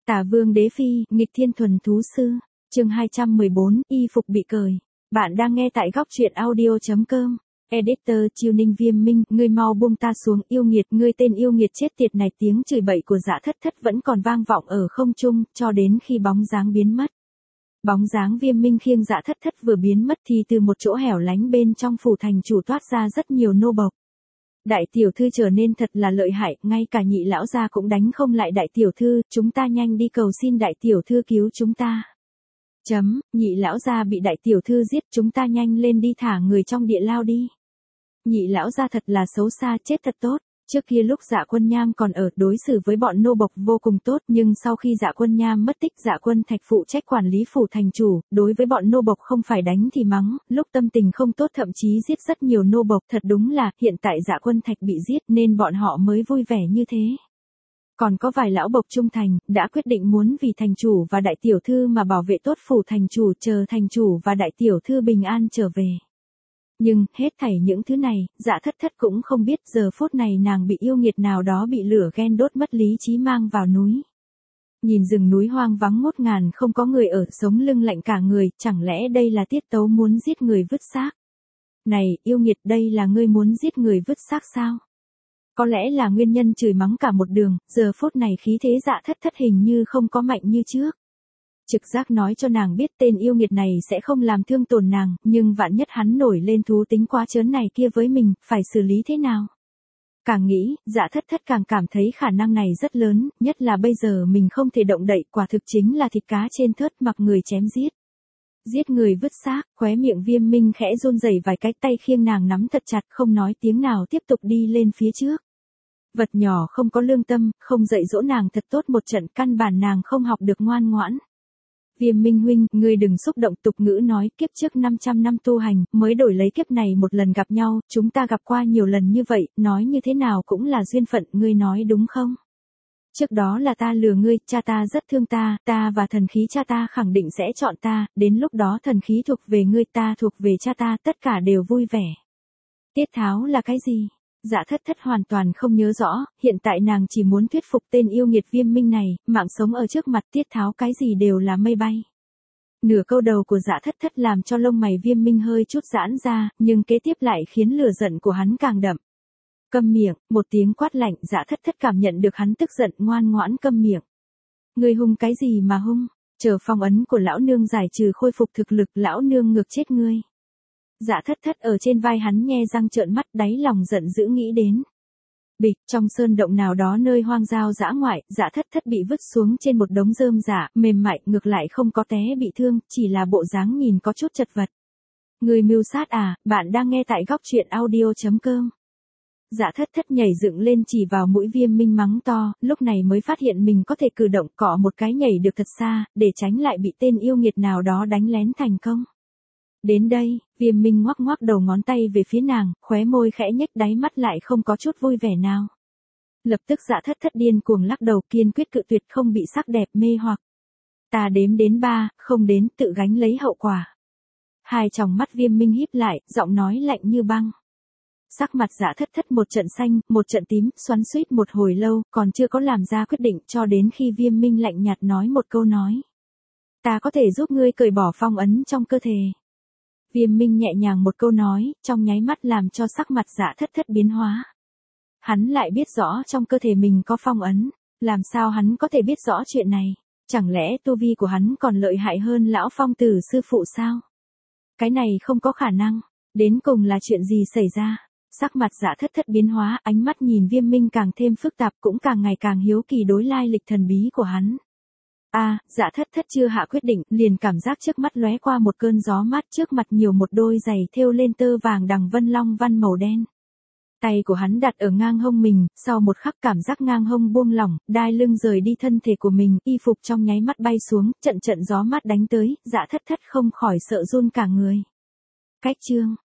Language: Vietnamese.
Tả Vương Đế Phi, nghịch thiên thuần thú sư. Chương 214, y phục bị cởi. Bạn đang nghe tại góc truyện audio.com. Editor Chiêu Ninh Viêm Minh, ngươi mau buông ta xuống, yêu nghiệt, ngươi tên yêu nghiệt chết tiệt này. Tiếng chửi bậy của Dạ Thất Thất vẫn còn vang vọng ở không trung, cho đến khi bóng dáng biến mất. Bóng dáng Viêm Minh khiêng Dạ Thất Thất vừa biến mất thì từ một chỗ hẻo lánh bên trong phủ thành chủ toát ra rất nhiều nô bộc. Đại tiểu thư trở nên thật là lợi hại, ngay cả nhị lão gia cũng đánh không lại đại tiểu thư, chúng ta nhanh đi cầu xin đại tiểu thư cứu chúng ta. Nhị lão gia bị đại tiểu thư giết, chúng ta nhanh lên đi thả người trong địa lao đi. Nhị lão gia thật là xấu xa, chết thật tốt. Trước kia lúc Dạ Quân Nham còn ở, đối xử với bọn nô bộc vô cùng tốt, nhưng sau khi Dạ Quân Nham mất tích, Dạ Quân Thạch phụ trách quản lý phủ thành chủ, đối với bọn nô bộc không phải đánh thì mắng, lúc tâm tình không tốt thậm chí giết rất nhiều nô bộc. Thật đúng là, hiện tại Dạ Quân Thạch bị giết nên bọn họ mới vui vẻ như thế. Còn có vài lão bộc trung thành, đã quyết định muốn vì thành chủ và đại tiểu thư mà bảo vệ tốt phủ thành chủ, chờ thành chủ và đại tiểu thư bình an trở về. Nhưng, hết thảy những thứ này, Dạ Thất Thất cũng không biết giờ phút này nàng bị yêu nghiệt nào đó bị lửa ghen đốt mất lý trí mang vào núi. Nhìn rừng núi hoang vắng ngút ngàn không có người ở, sống lưng lạnh cả người, chẳng lẽ đây là tiết tấu muốn giết người vứt xác? Này, yêu nghiệt, đây là ngươi muốn giết người vứt xác sao? Có lẽ là nguyên nhân chửi mắng cả một đường, giờ phút này khí thế Dạ Thất Thất hình như không có mạnh như trước. Trực giác nói cho nàng biết tên yêu nghiệt này sẽ không làm thương tổn nàng, nhưng vạn nhất hắn nổi lên thú tính quá trớn này kia với mình, phải xử lý thế nào? Càng nghĩ, Dạ Thất Thất càng cảm thấy khả năng này rất lớn, nhất là bây giờ mình không thể động đậy, quả thực chính là thịt cá trên thớt mặc người chém giết. Giết người vứt xác, khóe miệng Viêm Minh khẽ run rẩy vài cái, tay khiêng nàng nắm thật chặt, không nói tiếng nào tiếp tục đi lên phía trước. Vật nhỏ không có lương tâm, không dạy dỗ nàng thật tốt một trận, căn bản nàng không học được ngoan ngoãn. Viêm Minh huynh, ngươi đừng xúc động, tục ngữ nói, kiếp trước 500 năm tu hành, mới đổi lấy kiếp này một lần gặp nhau, chúng ta gặp qua nhiều lần như vậy, nói như thế nào cũng là duyên phận, ngươi nói đúng không? Trước đó là ta lừa ngươi, cha ta rất thương ta, ta và thần khí cha ta khẳng định sẽ chọn ta, đến lúc đó thần khí thuộc về ngươi, ta thuộc về cha ta, tất cả đều vui vẻ. Tiết tháo là cái gì? Dạ Thất Thất hoàn toàn không nhớ rõ, hiện tại nàng chỉ muốn thuyết phục tên yêu nghiệt Viêm Minh này, mạng sống ở trước mặt, tiết tháo cái gì đều là mây bay. Nửa câu đầu của Dạ Thất Thất làm cho lông mày Viêm Minh hơi chút giãn ra, nhưng kế tiếp lại khiến lửa giận của hắn càng đậm. Câm miệng, một tiếng quát lạnh, Dạ Thất Thất cảm nhận được hắn tức giận, ngoan ngoãn câm miệng. Ngươi hung cái gì mà hung, chờ phong ấn của lão nương giải trừ khôi phục thực lực, lão nương ngược chết ngươi. Dạ Thất Thất ở trên vai hắn nhe răng trợn mắt, đáy lòng giận dữ nghĩ đến. Bịch, trong sơn động nào đó nơi hoang giao dã ngoại, Dạ Thất Thất bị vứt xuống trên một đống rơm rạ, mềm mại, ngược lại không có té bị thương, chỉ là bộ dáng nhìn có chút chật vật. Người mưu sát à, bạn đang nghe tại góc truyện audio.com. Dạ Thất Thất nhảy dựng lên chỉ vào mũi Viêm Minh mắng to, lúc này mới phát hiện mình có thể cử động, cọ một cái nhảy được thật xa, để tránh lại bị tên yêu nghiệt nào đó đánh lén thành công. Đến đây, Viêm Minh ngoắc ngoắc đầu ngón tay về phía nàng, khóe môi khẽ nhếch, đáy mắt lại không có chút vui vẻ nào. Lập tức Dạ Thất Thất điên cuồng lắc đầu, kiên quyết cự tuyệt, không bị sắc đẹp mê hoặc. Ta đếm đến 3, không đến, tự gánh lấy hậu quả. Hai tròng mắt Viêm Minh híp lại, giọng nói lạnh như băng. Sắc mặt Dạ Thất Thất một trận xanh, một trận tím, xoắn xuýt một hồi lâu, còn chưa có làm ra quyết định, cho đến khi Viêm Minh lạnh nhạt nói một câu nói. Ta có thể giúp ngươi cởi bỏ phong ấn trong cơ thể. Viêm Minh nhẹ nhàng một câu nói, trong nháy mắt làm cho sắc mặt Dạ Thất Thất biến hóa. Hắn lại biết rõ trong cơ thể mình có phong ấn, làm sao hắn có thể biết rõ chuyện này? Chẳng lẽ tu vi của hắn còn lợi hại hơn lão phong tử sư phụ sao? Cái này không có khả năng, đến cùng là chuyện gì xảy ra? Sắc mặt Dạ Thất Thất biến hóa, ánh mắt nhìn Viêm Minh càng thêm phức tạp, cũng càng ngày càng hiếu kỳ đối lai lịch thần bí của hắn. Dạ Thất Thất chưa hạ quyết định, liền cảm giác trước mắt lóe qua một cơn gió mát, trước mặt nhiều một đôi giày thêu lên tơ vàng đằng vân long văn màu đen. Tay của hắn đặt ở ngang hông mình, sau một khắc cảm giác ngang hông buông lỏng, đai lưng rời đi thân thể của mình, y phục trong nháy mắt bay xuống, trận trận gió mát đánh tới, Dạ Thất Thất không khỏi sợ run cả người. Cách chương